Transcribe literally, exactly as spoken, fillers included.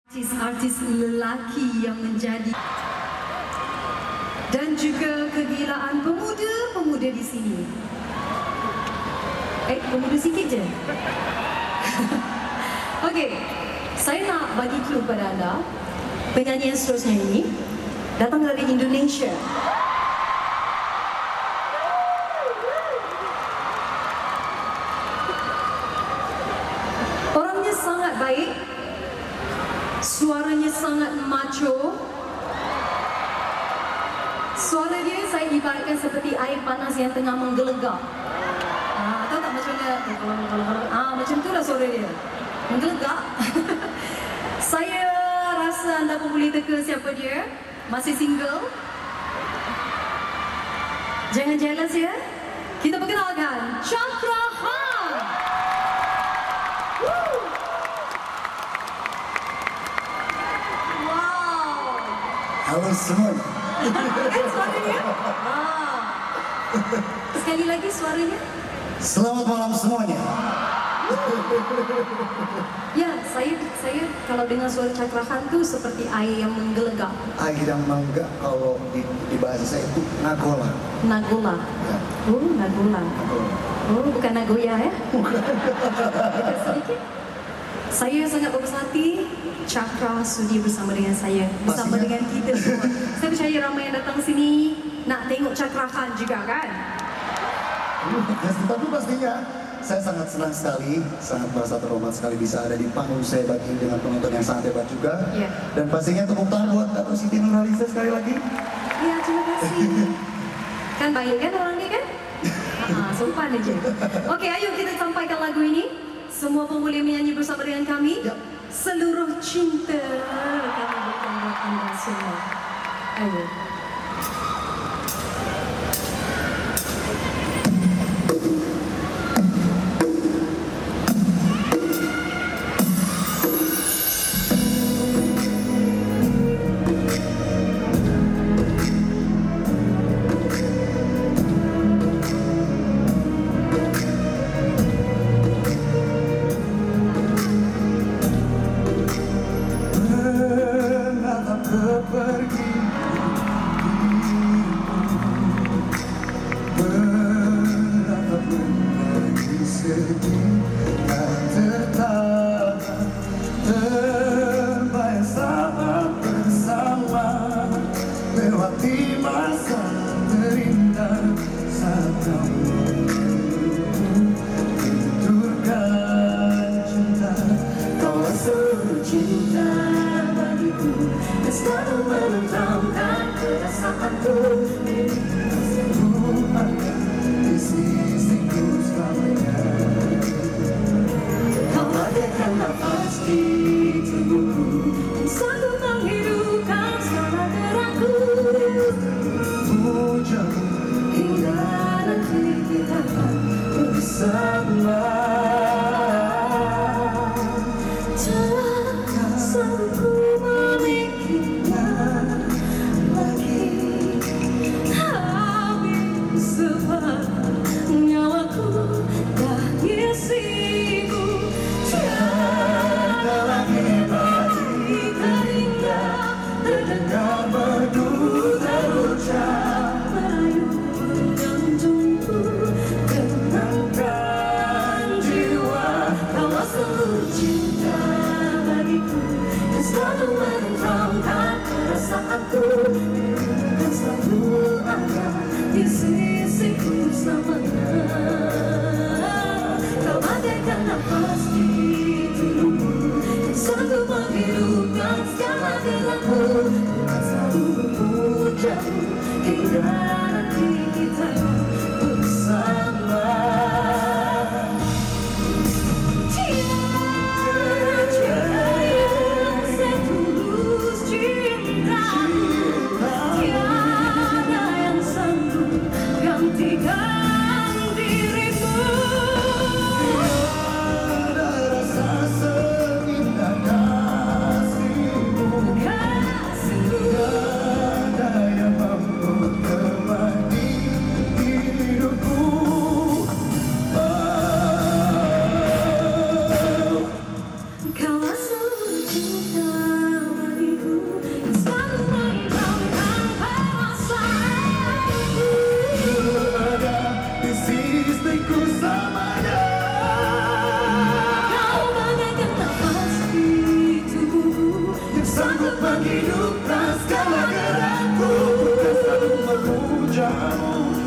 Artis-artis lelaki yang menjadi dan juga kegilaan pemuda-pemuda di sini. Eh, pemuda sikit je. Okey, saya nak bagi clue pada anda. Penyanyi yang seterusnya ini datang dari Indonesia. Orangnya sangat baik. Suaranya sangat macho. Suara dia saya ibaratkan seperti air panas yang tengah menggelegak. Ah, tahu tak macam mana? Ah, macam tu lah suara dia. Menggelegak. Saya rasa anda pun boleh teka siapa dia. Masih single. Jangan jealous ya. Kita perkenalkan Chakra Khan. Woo! Halo semuanya. Kan suaranya? Ah. Sekali lagi suaranya. Selamat malam semuanya. Ya, saya saya kalau dengar suara Chakra Khan tu seperti air yang menggelegak. Air yang mangga kalau di, di bahasa saya itu nagola. Nagola. Ya. Oh, nagola. Nagola. Oh, bukan nagoya ya? Bukan. Dekat sedikit. Saya sangat berpuas hati Chakra sudi bersama dengan saya, bersama Pastinya. dengan kita semua. Saya percaya ramai yang datang sini nak tengok Chakra Khan juga kan? Ya, tapi pastinya saya sangat senang sekali, sangat merasa terhormat sekali bisa ada di panggung saya bagi dengan penonton yang sangat hebat juga. Ya. Dan pastinya tepuk tangan buat Dato' Siti Nurhaliza sekali lagi. Ya, terima kasih. Kan baik kan orangnya kan? Ah, sopan aja. Okey, ayo kita sampaikan lagu ini. Semua pun boleh menyanyi bersama dengan kami. Ya. Seluruh cinta kami berikan buat anda semua. Ayo. Pergi beratap menangis sedih tak tertahan terbayang saat bersama lewati masa terindah saat kamu tuturkan cinta kau seluruh cinta bagiku. Selalu menentramkan perasaanku. Selalu ada di sisiku selamanya. Kau bagaikan nafas di tubuhku, Selalu menghidupkan segala gerakku. Pujamu hingga nanti kita akan bersama. Jangan sangku dan selalu ada di sisiku selamanya. Kau bagaikan nafas di tubuhku yang sanggup menghidupkan segala gerakku. Dengan selalu memujamu hingga nanti kita bersama. Ada rasa seindah kasihmu. Kasih sanggup menghidupkan segala gerakku, ku kan selalu memujamu.